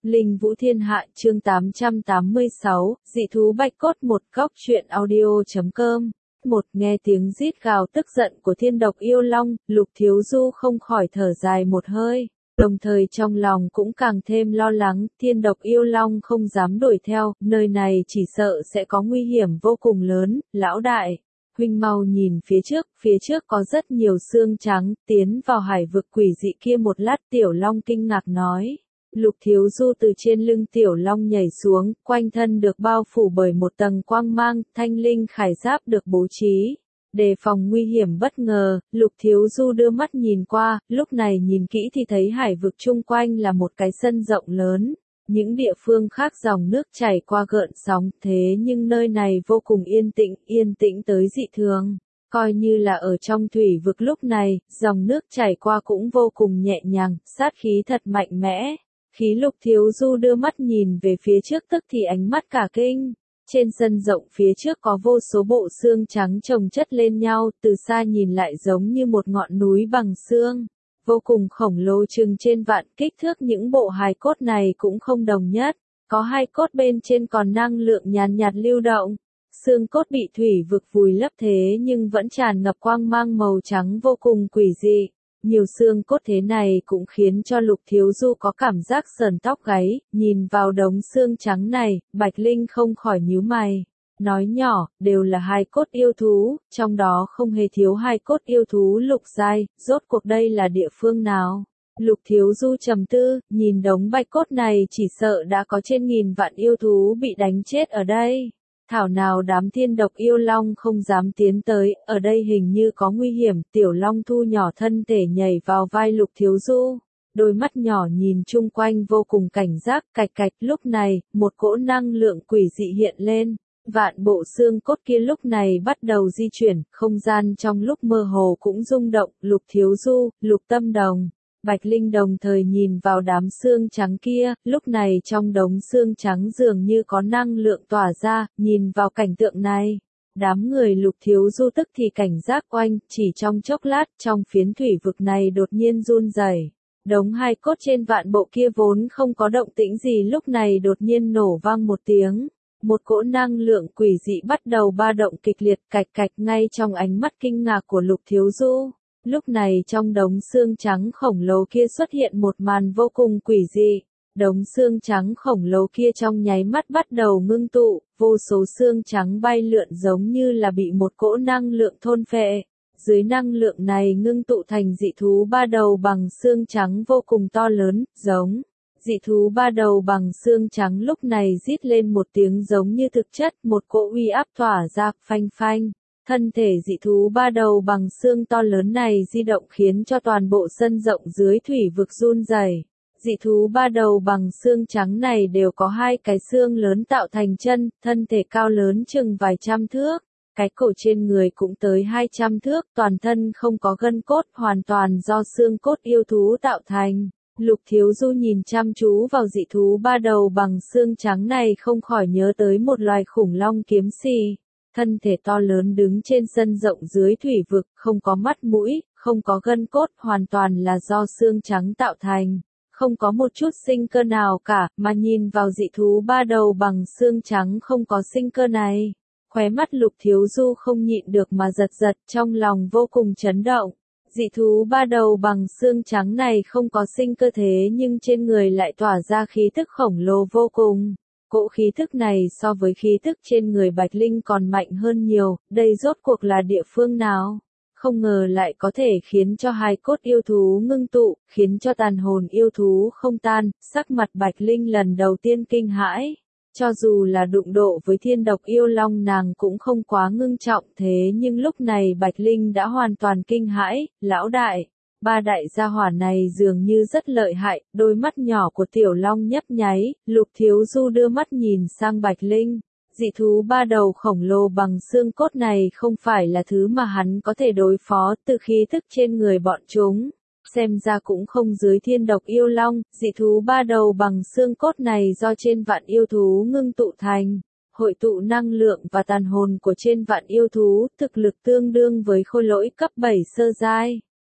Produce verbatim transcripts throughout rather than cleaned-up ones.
Linh Vũ Thiên Hạ chương tám trăm tám mươi sáu, dị thú bạch cốt một góc truyện audio.com. Một nghe tiếng rít gào tức giận của thiên độc yêu long, Lục Thiếu Du không khỏi thở dài một hơi, đồng thời trong lòng cũng càng thêm lo lắng, thiên độc yêu long không dám đuổi theo, nơi này chỉ sợ sẽ có nguy hiểm vô cùng lớn, lão đại. Huynh mau nhìn phía trước, phía trước có rất nhiều xương trắng, tiến vào hải vực quỷ dị kia một lát Tiểu Long kinh ngạc nói. Lục Thiếu Du từ trên lưng Tiểu Long nhảy xuống, quanh thân được bao phủ bởi một tầng quang mang, thanh linh khải giáp được bố trí. Đề phòng nguy hiểm bất ngờ, Lục Thiếu Du đưa mắt nhìn qua, lúc này nhìn kỹ thì thấy hải vực chung quanh là một cái sân rộng lớn. Những địa phương khác dòng nước chảy qua gợn sóng, thế nhưng nơi này vô cùng yên tĩnh, yên tĩnh tới dị thường. Coi như là ở trong thủy vực lúc này, dòng nước chảy qua cũng vô cùng nhẹ nhàng, sát khí thật mạnh mẽ. Khí Lục Thiếu Du đưa mắt nhìn về phía trước tức thì ánh mắt cả kinh. Trên sân rộng phía trước có vô số bộ xương trắng chồng chất lên nhau, từ xa nhìn lại giống như một ngọn núi bằng xương. Vô cùng khổng lồ chừng trên vạn, kích thước những bộ hài cốt này cũng không đồng nhất. Có hai cốt bên trên còn năng lượng nhàn nhạt lưu động. Xương cốt bị thủy vực vùi lấp thế nhưng vẫn tràn ngập quang mang màu trắng vô cùng quỷ dị. Nhiều xương cốt thế này cũng khiến cho Lục Thiếu Du có cảm giác sờn tóc gáy, nhìn vào đống xương trắng này, Bạch Linh không khỏi nhíu mày. Nói nhỏ, đều là hai cốt yêu thú, trong đó không hề thiếu hai cốt yêu thú lục giai, rốt cuộc đây là địa phương nào? Lục Thiếu Du trầm tư, nhìn đống bạch cốt này chỉ sợ đã có trên nghìn vạn yêu thú bị đánh chết ở đây. Thảo nào đám thiên độc yêu long không dám tiến tới, ở đây hình như có nguy hiểm, Tiểu Long thu nhỏ thân thể nhảy vào vai Lục Thiếu Du. Đôi mắt nhỏ nhìn chung quanh vô cùng cảnh giác, cạch cạch, lúc này, một cỗ năng lượng quỷ dị hiện lên. Vạn bộ xương cốt kia lúc này bắt đầu di chuyển, không gian trong lúc mơ hồ cũng rung động, Lục Thiếu Du, Lục Tâm Đồng, Bạch Linh đồng thời nhìn vào đám xương trắng kia, lúc này trong đống xương trắng dường như có năng lượng tỏa ra, nhìn vào cảnh tượng này. Đám người Lục Thiếu Du tức thì cảnh giác oanh, chỉ trong chốc lát, trong phiến thủy vực này đột nhiên run rẩy. Đống hai cốt trên vạn bộ kia vốn không có động tĩnh gì lúc này đột nhiên nổ vang một tiếng. Một cỗ năng lượng quỷ dị bắt đầu ba động kịch liệt cạch cạch ngay trong ánh mắt kinh ngạc của Lục Thiếu Du. Lúc này trong đống xương trắng khổng lồ kia xuất hiện một màn vô cùng quỷ dị. Đống xương trắng khổng lồ kia trong nháy mắt bắt đầu ngưng tụ, vô số xương trắng bay lượn giống như là bị một cỗ năng lượng thôn phệ. Dưới năng lượng này ngưng tụ thành dị thú ba đầu bằng xương trắng vô cùng to lớn, giống. Dị thú ba đầu bằng xương trắng lúc này rít lên một tiếng giống như thực chất, một cỗ uy áp tỏa ra, phanh phanh. Thân thể dị thú ba đầu bằng xương to lớn này di động khiến cho toàn bộ sân rộng dưới thủy vực run rẩy. Dị thú ba đầu bằng xương trắng này đều có hai cái xương lớn tạo thành chân, thân thể cao lớn chừng vài trăm thước. Cái cổ trên người cũng tới hai trăm thước, toàn thân không có gân cốt, hoàn toàn do xương cốt yêu thú tạo thành. Lục Thiếu Du nhìn chăm chú vào dị thú ba đầu bằng xương trắng này không khỏi nhớ tới một loài khủng long kiếm xì. Thân thể to lớn đứng trên sân rộng dưới thủy vực, không có mắt mũi, không có gân cốt, hoàn toàn là do xương trắng tạo thành. Không có một chút sinh cơ nào cả, mà nhìn vào dị thú ba đầu bằng xương trắng không có sinh cơ này. Khóe mắt Lục Thiếu Du không nhịn được mà giật giật, trong lòng vô cùng chấn động. Dị thú ba đầu bằng xương trắng này không có sinh cơ thế nhưng trên người lại tỏa ra khí thức khổng lồ vô cùng. Cỗ khí thức này so với khí thức trên người Bạch Linh còn mạnh hơn nhiều, đây rốt cuộc là địa phương nào? Không ngờ lại có thể khiến cho hai cốt yêu thú ngưng tụ, khiến cho tàn hồn yêu thú không tan, sắc mặt Bạch Linh lần đầu tiên kinh hãi. Cho dù là đụng độ với thiên độc yêu long nàng cũng không quá ngưng trọng thế nhưng lúc này Bạch Linh đã hoàn toàn kinh hãi, lão đại. Ba đại gia hỏa này dường như rất lợi hại, đôi mắt nhỏ của Tiểu Long nhấp nháy, Lục Thiếu Du đưa mắt nhìn sang Bạch Linh. Dị thú ba đầu khổng lồ bằng xương cốt này không phải là thứ mà hắn có thể đối phó từ khí thức trên người bọn chúng. Xem ra cũng không dưới thiên độc yêu long, dị thú ba đầu bằng xương cốt này do trên vạn yêu thú ngưng tụ thành. Hội tụ năng lượng và tàn hồn của trên vạn yêu thú, thực lực tương đương với khôi lỗi cấp bảy sơ giai.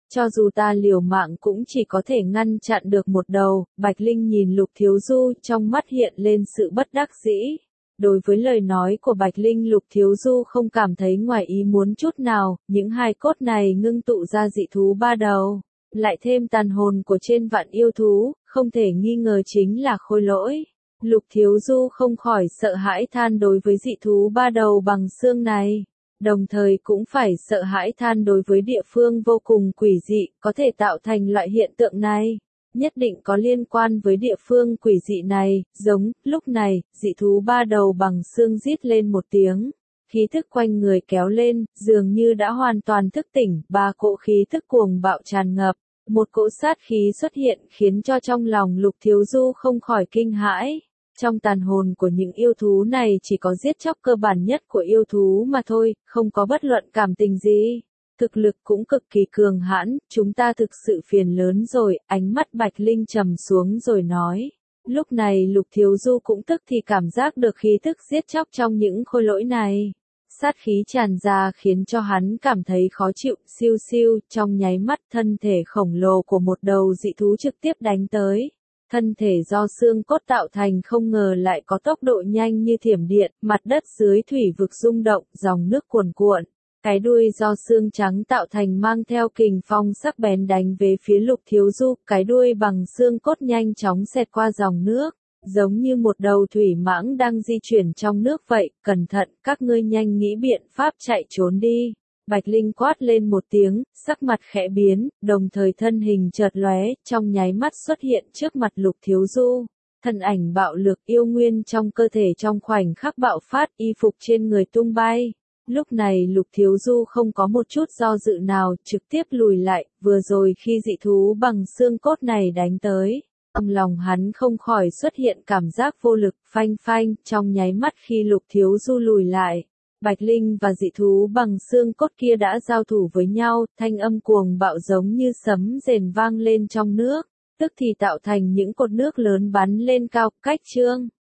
Cho dù ta liều mạng cũng chỉ có thể ngăn chặn được một đầu. Bạch Linh nhìn Lục Thiếu Du, trong mắt hiện lên sự bất đắc dĩ. Đối với lời nói của Bạch Linh, Lục Thiếu Du không cảm thấy ngoài ý muốn chút nào, những hài cốt này ngưng tụ ra dị thú ba đầu, lại thêm tàn hồn của trên vạn yêu thú, không thể nghi ngờ chính là khôi lỗi. Lục Thiếu Du không khỏi sợ hãi than đối với dị thú ba đầu bằng xương này, đồng thời cũng phải sợ hãi than đối với địa phương vô cùng quỷ dị, có thể tạo thành loại hiện tượng này. Nhất định có liên quan với địa phương quỷ dị này, giống, lúc này, dị thú ba đầu bằng xương rít lên một tiếng. Khí thức quanh người kéo lên, dường như đã hoàn toàn thức tỉnh, ba cỗ khí thức cuồng bạo tràn ngập. Một cỗ sát khí xuất hiện khiến cho trong lòng Lục Thiếu Du không khỏi kinh hãi. Trong tàn hồn của những yêu thú này chỉ có giết chóc cơ bản nhất của yêu thú mà thôi, không có bất luận cảm tình gì. Thực lực cũng cực kỳ cường hãn, chúng ta thực sự phiền lớn rồi, ánh mắt Bạch Linh trầm xuống rồi nói. Lúc này Lục Thiếu Du cũng tức thì cảm giác được khí thức giết chóc trong những khôi lỗi này. Sát khí tràn ra khiến cho hắn cảm thấy khó chịu, siêu siêu, trong nháy mắt thân thể khổng lồ của một đầu dị thú trực tiếp đánh tới. Thân thể do xương cốt tạo thành không ngờ lại có tốc độ nhanh như thiểm điện, mặt đất dưới thủy vực rung động, dòng nước cuồn cuộn. Cái đuôi do xương trắng tạo thành mang theo kình phong sắc bén đánh về phía Lục Thiếu Du, cái đuôi bằng xương cốt nhanh chóng xẹt qua dòng nước, giống như một đầu thủy mãng đang di chuyển trong nước vậy, cẩn thận, các ngươi nhanh nghĩ biện pháp chạy trốn đi. Bạch Linh quát lên một tiếng, sắc mặt khẽ biến, đồng thời thân hình chợt lóe, trong nháy mắt xuất hiện trước mặt Lục Thiếu Du. Thân ảnh bạo lực yêu nguyên trong cơ thể trong khoảnh khắc bạo phát, y phục trên người tung bay. Lúc này Lục Thiếu Du không có một chút do dự nào, trực tiếp lùi lại, vừa rồi khi dị thú bằng xương cốt này đánh tới. Trong lòng hắn không khỏi xuất hiện cảm giác vô lực, phanh phanh, trong nháy mắt khi Lục Thiếu Du lùi lại. Bạch Linh và dị thú bằng xương cốt kia đã giao thủ với nhau, thanh âm cuồng bạo giống như sấm rền vang lên trong nước, tức thì tạo thành những cột nước lớn bắn lên cao, cách trương.